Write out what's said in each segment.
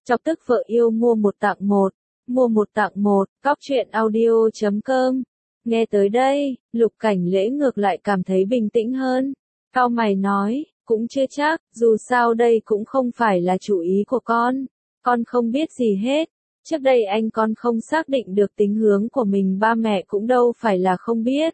Chọc tức vợ yêu mua một tặng một. Mua một tặng một, cóc truyện audio.com. Nghe tới đây, Lục Cảnh Lễ ngược lại cảm thấy bình tĩnh hơn. Cau mày nói, cũng chưa chắc, dù sao đây cũng không phải là chủ ý của con không biết gì hết. Trước đây anh con không xác định được tính hướng của mình, ba mẹ cũng đâu phải là không biết.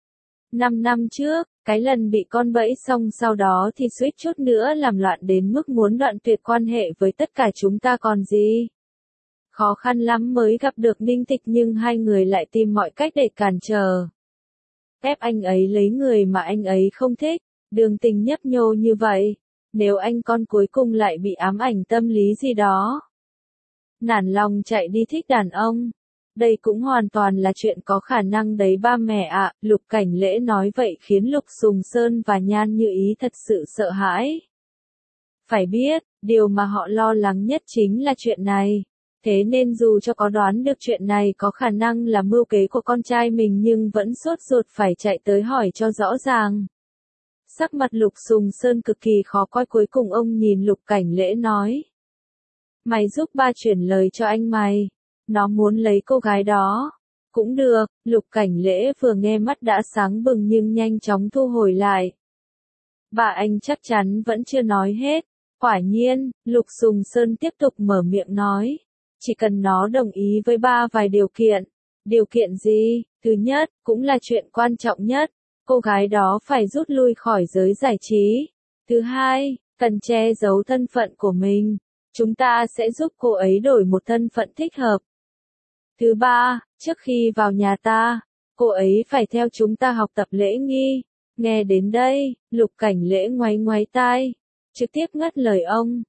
5 năm trước, cái lần bị con bẫy xong sau đó thì suýt chút nữa làm loạn đến mức muốn đoạn tuyệt quan hệ với tất cả chúng ta còn gì. Khó khăn lắm mới gặp được Ninh Tịch nhưng hai người lại tìm mọi cách để cản trở. Ép anh ấy lấy người mà anh ấy không thích, đường tình nhấp nhô như vậy. Nếu anh con cuối cùng lại bị ám ảnh tâm lý gì đó, nản lòng chạy đi thích đàn ông. Đây cũng hoàn toàn là chuyện có khả năng đấy ba mẹ ạ. Lục Cảnh Lễ nói vậy khiến Lục Sùng Sơn và Nhan Như Ý thật sự sợ hãi. Phải biết, điều mà họ lo lắng nhất chính là chuyện này. Thế nên dù cho có đoán được chuyện này có khả năng là mưu kế của con trai mình nhưng vẫn sốt ruột phải chạy tới hỏi cho rõ ràng. Sắc mặt Lục Sùng Sơn cực kỳ khó coi, cuối cùng ông nhìn Lục Cảnh Lễ nói. Mày giúp ba chuyển lời cho anh mày. Nó muốn lấy cô gái đó. Cũng được, Lục Cảnh Lễ vừa nghe mắt đã sáng bừng nhưng nhanh chóng thu hồi lại. Bà anh chắc chắn vẫn chưa nói hết. Quả nhiên, Lục Sùng Sơn tiếp tục mở miệng nói. Chỉ cần nó đồng ý với ba vài điều kiện. Điều kiện gì? Thứ nhất, cũng là chuyện quan trọng nhất. Cô gái đó phải rút lui khỏi giới giải trí. Thứ hai, cần che giấu thân phận của mình. Chúng ta sẽ giúp cô ấy đổi một thân phận thích hợp. Thứ ba, trước khi vào nhà ta, cô ấy phải theo chúng ta học tập lễ nghi. Nghe đến đây, Lục Cảnh Lễ ngoáy ngoáy tai, trực tiếp ngắt lời ông.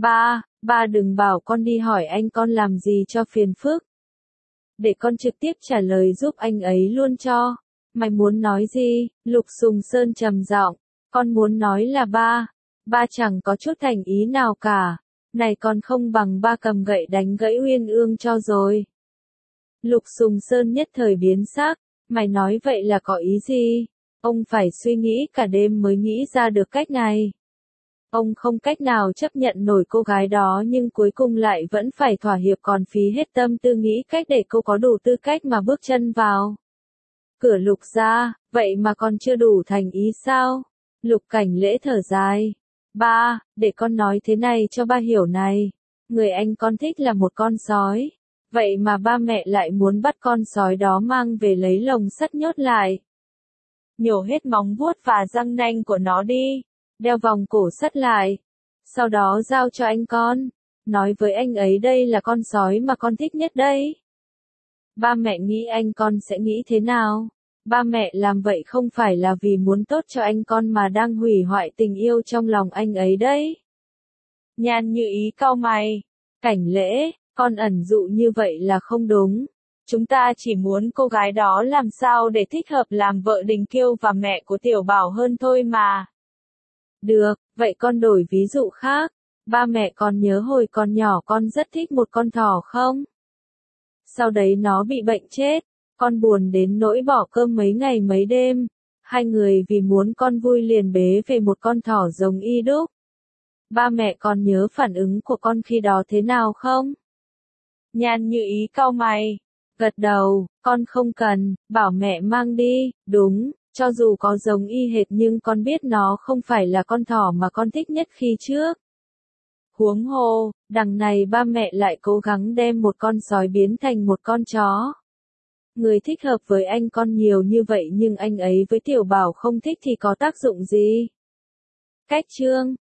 Ba đừng bảo con đi hỏi anh con làm gì cho phiền phức. Để con trực tiếp trả lời giúp anh ấy luôn cho. Mày muốn nói gì? Lục Sùng Sơn trầm giọng. Con muốn nói là ba chẳng có chút thành ý nào cả. Này còn không bằng ba cầm gậy đánh gãy Uyên Ương cho rồi. Lục Sùng Sơn nhất thời biến sắc. Mày nói vậy là có ý gì? Ông phải suy nghĩ cả đêm mới nghĩ ra được cách này. Ông không cách nào chấp nhận nổi cô gái đó nhưng cuối cùng lại vẫn phải thỏa hiệp, còn phí hết tâm tư nghĩ cách để cô có đủ tư cách mà bước chân vào cửa Lục gia, vậy mà còn chưa đủ thành ý sao? Lục Cảnh Lễ thở dài. Ba, để con nói thế này cho ba hiểu này. Người anh con thích là một con sói. Vậy mà ba mẹ lại muốn bắt con sói đó mang về lấy lồng sắt nhốt lại. Nhổ hết móng vuốt và răng nanh của nó đi. Đeo vòng cổ sắt lại. Sau đó giao cho anh con. Nói với anh ấy đây là con sói mà con thích nhất đấy. Ba mẹ nghĩ anh con sẽ nghĩ thế nào? Ba mẹ làm vậy không phải là vì muốn tốt cho anh con mà đang hủy hoại tình yêu trong lòng anh ấy đấy. Nhan Như Ý cau mày. Cảnh Lễ, con ẩn dụ như vậy là không đúng. Chúng ta chỉ muốn cô gái đó làm sao để thích hợp làm vợ Đình Kiêu và mẹ của Tiểu Bảo hơn thôi mà. Được, vậy con đổi ví dụ khác. Ba mẹ con nhớ hồi còn nhỏ con rất thích một con thỏ không? Sau đấy nó bị bệnh chết. Con buồn đến nỗi bỏ cơm mấy ngày mấy đêm. Hai người vì muốn con vui liền bế về một con thỏ giống y đúc. Ba mẹ con nhớ phản ứng của con khi đó thế nào không? Nhan Như Ý cau mày. Gật đầu, con không cần, bảo mẹ mang đi. Đúng, cho dù có giống y hệt nhưng con biết nó không phải là con thỏ mà con thích nhất khi trước. Huống hồ, đằng này ba mẹ lại cố gắng đem một con sói biến thành một con chó. Người thích hợp với anh con nhiều như vậy nhưng anh ấy với Tiểu Bảo không thích thì có tác dụng gì? Cách chương